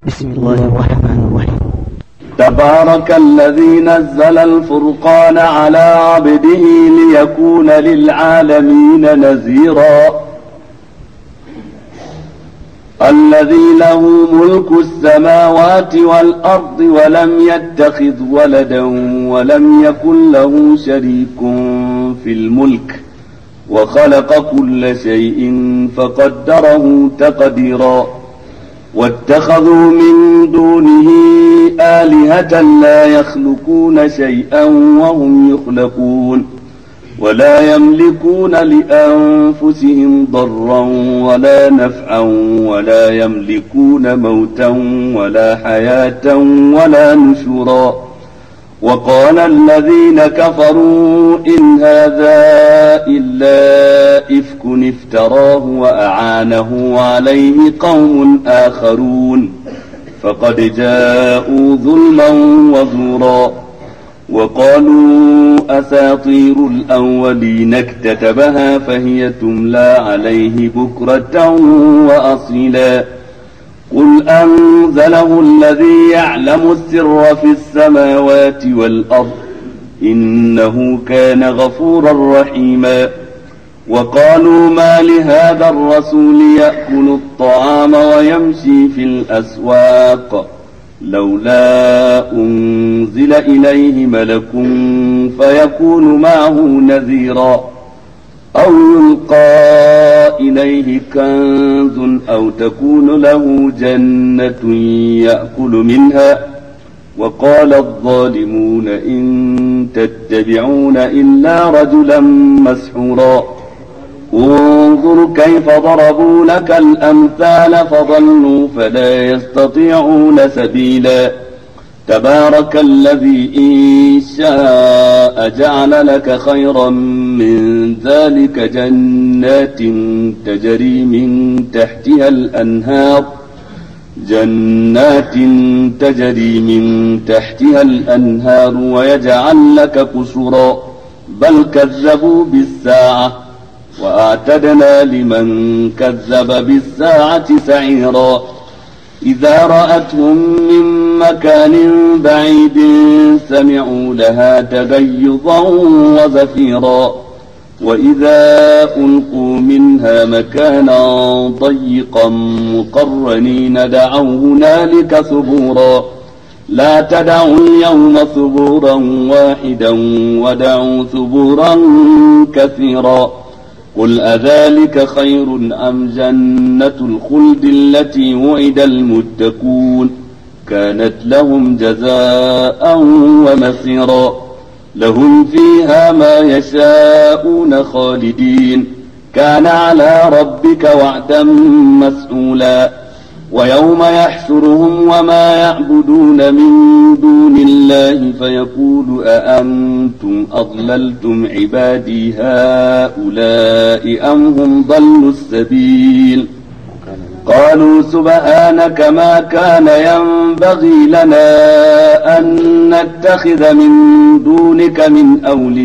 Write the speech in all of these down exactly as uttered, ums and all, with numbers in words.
بسم الله الرحمن الرحيم. تبارك الذي نزل الفرقان على عبده ليكون للعالمين نذيرا. الذي له ملك السماوات والأرض ولم يتخذ ولدا ولم يكن له شريك في الملك وخلق كل شيء فقدره تقديرا. واتخذوا من دونه آلهة لا يخلقون شيئا وهم يخلقون ولا يملكون لأنفسهم ضرا ولا نفعا ولا يملكون موتا ولا حياة ولا نشورا. وقال الذين كفروا إن هذا إلا إفك افتراه وأعانه عليه قوم آخرون فقد جاءوا ظلما وزورا. وقالوا أساطير الأولين اكتتبها فهي تملى عليه بكرة وأصيلا. قل أنزله الذي يعلم السر في السماوات والأرض إنه كان غفورا رحيما. وقالوا ما لهذا الرسول يأكل الطعام ويمشي في الأسواق لولا أنزل إليه ملك فيكون معه نذيرا أو يلقى إليه كنز أو تكون له جنة يأكل منها. وقال الظالمون إن تتبعون إلا رجلا مسحورا. انظر كيف ضربوا لك الأمثال فضلوا فلا يستطيعون سبيلا. تبارك الذي إن شاء جعل لك خيرا من ذلك جنات تجري من تحتها الأنهار جنات تجري من تحتها الأنهار ويجعل لك قصورا. بل كذبوا بالساعة وأعتدنا لمن كذب بالساعة سعيرا. إذا رأتهم من مكان بعيد سمعوا لها تغيظا وزفيرا. وإذا ألقوا منها مكانا ضيقا مقرنين دعوا هنالك ثبورا. لا تدعوا اليوم ثبورا واحدا ودعوا ثبورا كثيرا. قل أذلك خير أم جنة الخلد التي وعد المتقون كانت لهم جزاء ومصيرا. لهم فيها ما يشاءون خالدين كان على ربك وعدا مسئولا. ويوم يحشرهم وما يعبدون من دون الله فيقول أأنتم أضللتم عبادي هؤلاء أم هم ضلوا السبيل. قالوا سبحانك ما كان ينبغي لنا أن نتخذ من دونك من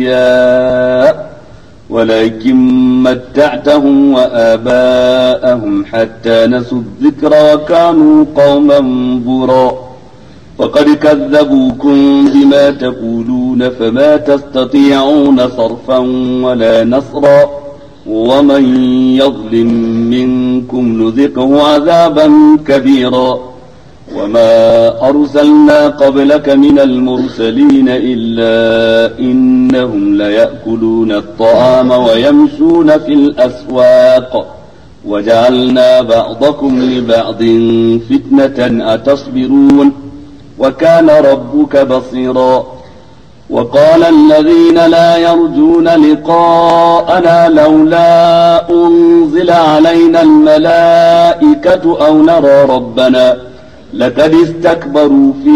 أولياء ولكن متعتهم وآباءهم حتى نسوا الذكر وكانوا قوما بورا. فقد كذبوكم بما تقولون فما تستطيعون صرفا ولا نصرا. ومن يظلم منكم نذقه عذابا كبيرا. وما أرسلنا قبلك من المرسلين إلا إنهم ليأكلون الطعام ويمشون في الأسواق وجعلنا بعضكم لبعض فتنة أتصبرون وكان ربك بصيرا. وقال الذين لا يرجون لقاءنا لولا أنزل علينا الملائكة أو نرى ربنا لقد استكبروا في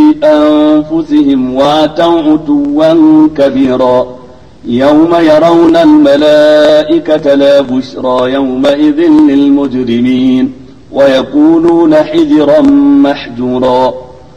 أنفسهم وعتوا عتوا كبيرا. يوم يرون الملائكة لا بشرى يومئذ للمجرمين ويقولون حجرا محجورا.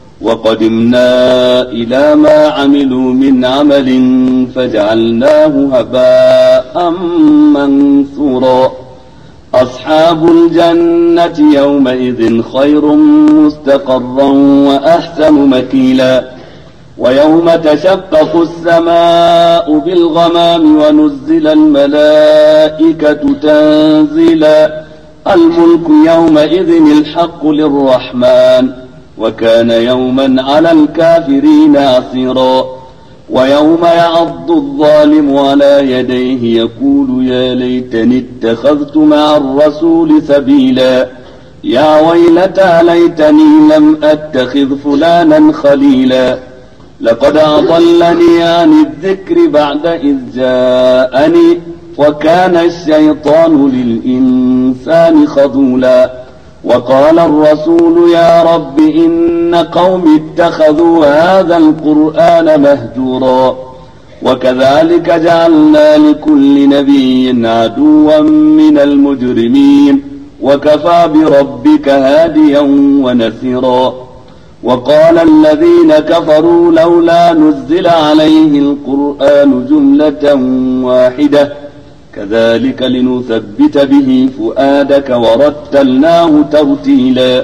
وقدمنا إلى ما عملوا من عمل فجعلناه هباء منثورا. أصحاب الجنة يومئذ خير مستقرا وأحسن مكيلا ويوم تشقق السماء بالغمام ونزل الملائكة تنزيلا الملك يومئذ الحق للرحمن وكان يوما على الكافرين عسيرا ويوم يعض الظالم على يديه يقول يا ليتني اتخذت مع الرسول سبيلا يا ويلتى ليتني لم أتخذ فلانا خليلا لقد أضلني عن الذكر بعد إذ جاءني وكان الشيطان للإنسان خذولا وقال الرسول يا رب إن قوم اتخذوا هذا القرآن مهجورا وكذلك جعلنا لكل نبي عدوا من المجرمين وكفى بربك هاديا ونسيرا وقال الذين كفروا لولا نزل عليه القرآن جملة واحدة كذلك لنثبت به فؤادك ورتلناه ترتيلا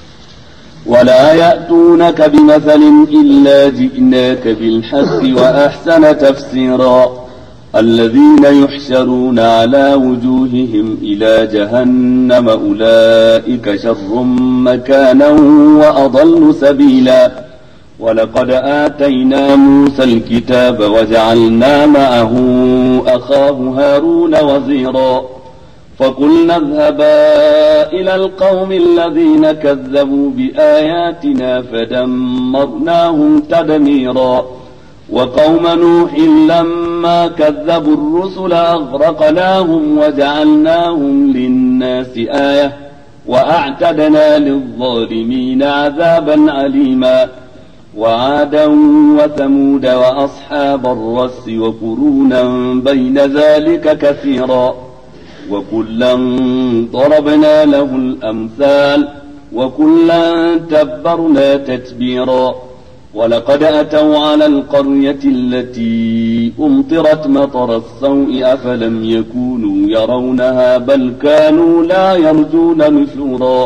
ولا يأتونك بمثل إلا جئناك بالحق وأحسن تفسيرا الذين يحشرون على وجوههم إلى جهنم أولئك شر مكانا وأضل سبيلا ولقد آتينا موسى الكتاب وجعلنا معه أخاه هارون وزيرا فقلنا اذهبا إلى القوم الذين كذبوا بآياتنا فدمرناهم تدميرا وقوم نوح لما كذبوا الرسل أغرقناهم وجعلناهم للناس آية وأعتدنا للظالمين عذابا عليما وعادا وثمود وأصحاب الرس وقرونا بين ذلك كثيرا وكلا ضربنا له الأمثال وكلا تبرنا تتبيرا ولقد أتوا على القرية التي أمطرت مطر السوء أفلم يكونوا يرونها بل كانوا لا يرجون نشورا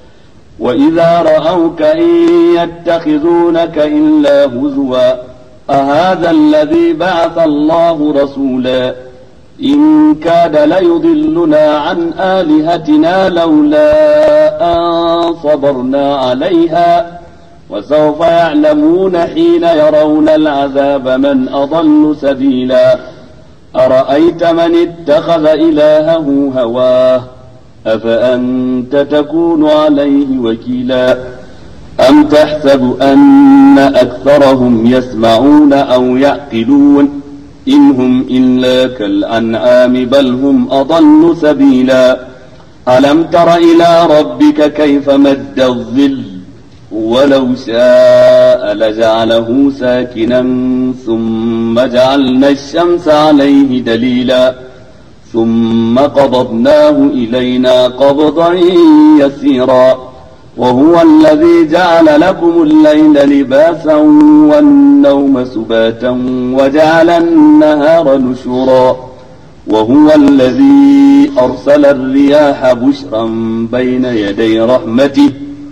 وإذا رأوك إن يتخذونك إلا هزوا أهذا الذي بعث الله رسولا إن كاد ليضلنا عن آلهتنا لولا أن صبرنا عليها وسوف يعلمون حين يرون العذاب من أضل سبيلا أرأيت من اتخذ إلهه هواه أفأنت تكون عليه وكيلا أم تحسب أن أكثرهم يسمعون أو يعقلون إن هم إلا كالأنعام بل هم أضل سبيلا ألم تر إلى ربك كيف مد الظل ولو شاء لجعله ساكنا ثم جعلنا الشمس عليه دليلا ثم قبضناه إلينا قبضا يسيرا وهو الذي جعل لكم الليل لباسا والنوم سباتا وجعل النهار نشورا وهو الذي أرسل الرياح بشرا بين يدي رحمته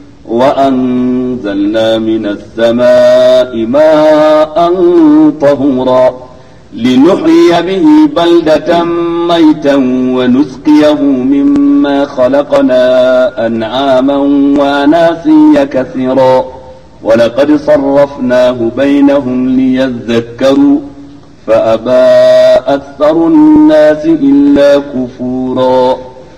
وأنزلنا من السماء ماء طهورا لنحيي به بلدة ميتا ونسقيه مما خلقنا أنعاما وأناسيا كثيرا ولقد صرفناه بينهم ليذكروا فأبى أكثر الناس إلا كفورا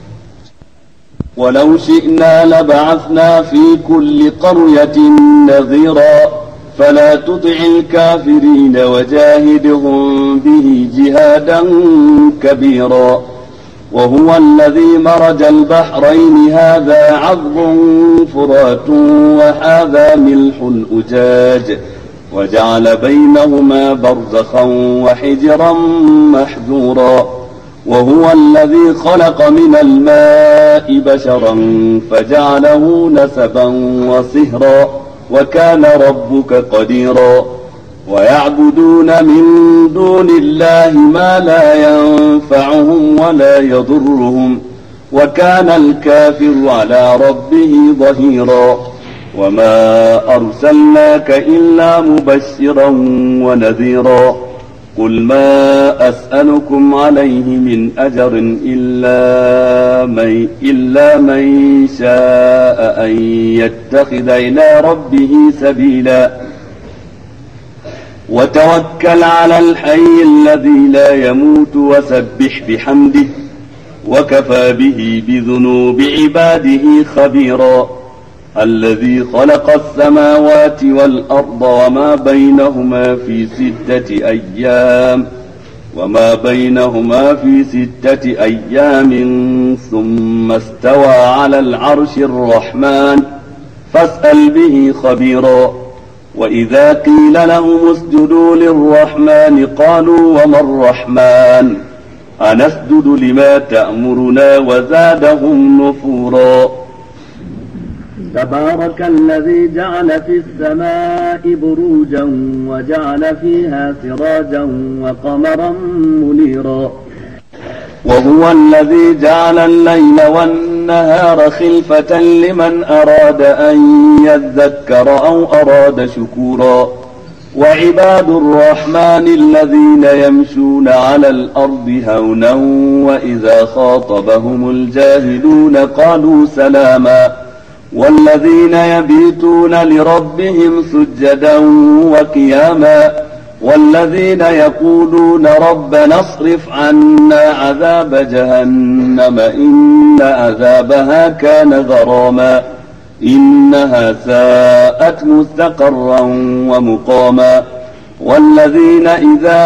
ولو شئنا لبعثنا في كل قرية نذيرا فلا تطع الكافرين وجاهدهم به جهادا كبيرا وهو الذي مرج البحرين هذا عذب فرات وهذا ملح أجاج وجعل بينهما برزخا وحجرا محجورا وهو الذي خلق من الماء بشرا فجعله نسبا وصهرا وكان ربك قديرا ويعبدون من دون الله ما لا ينفعهم ولا يضرهم وكان الكافر على ربه ظهيرا وما أرسلناك إلا مبشرا ونذيرا قل ما أسألكم عليه من أجر إلا من, إلا من شاء أن يتخذ إلى ربه سبيلا وتوكل على الحي الذي لا يموت وسبح بحمده وكفى به بذنوب عباده خبيرا الذي خلق السماوات والأرض وما بينهما في ستة أيام وما بينهما في ستة أيام ثم استوى على العرش الرحمن فاسأل به خبيرا وإذا قيل لهم اسجدوا للرحمن قالوا وما الرحمن أنسجد لما تأمرنا وزادهم نفورا تبارك الذي جعل في السماء بروجا وجعل فيها سراجا وقمرا منيرا وهو الذي جعل الليل والنهار خلفة لمن أراد أن يذكر أو أراد شكورا وعباد الرحمن الذين يمشون على الأرض هونا وإذا خاطبهم الجاهلون قالوا سلاما والذين يبيتون لربهم سجدا وقياما والذين يقولون ربنا اصرف عنا عذاب جهنم إن عذابها كان غراما إنها ساءت مستقرا ومقاما والذين إذا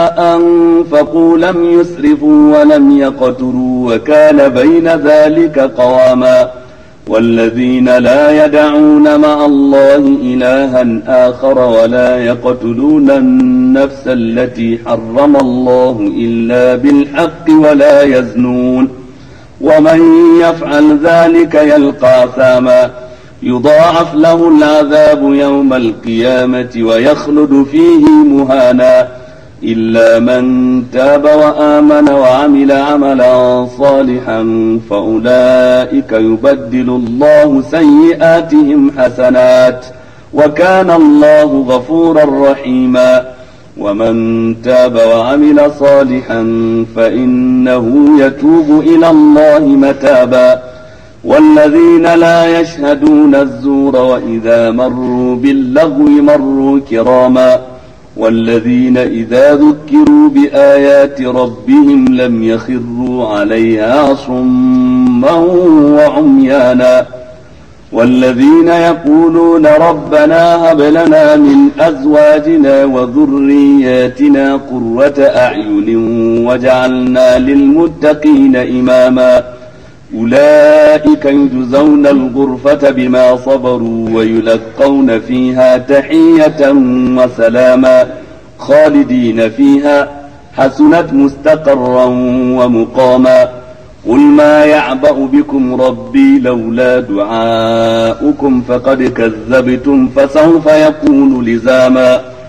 أنفقوا لم يسرفوا ولم يقتروا وكان بين ذلك قواما والذين لا يدعون مع الله إلها آخر ولا يقتلون النفس التي حرم الله إلا بالحق ولا يزنون ومن يفعل ذلك يلقى أثاما يضاعف له العذاب يوم القيامة ويخلد فيه مهانا إلا من تاب وآمن وعمل عملا صالحا فأولئك يبدل الله سيئاتهم حسنات وكان الله غفورا رحيما ومن تاب وعمل صالحا فإنه يتوب إلى الله متابا والذين لا يشهدون الزور وإذا مروا باللغو مروا كراما والذين إذا ذكروا بآيات ربهم لم يخروا عليها صما وعميانا والذين يقولون ربنا هب لنا من أزواجنا وذرياتنا قرة أعين واجعلنا للمتقين إماما أولئك يجزون الغرفة بما صبروا ويلقون فيها تحية وسلاما خالدين فيها حسنت مستقرا ومقاما قل ما يعبأ بكم ربي لولا دعاؤكم فقد كذبتم فسوف يكون لزاما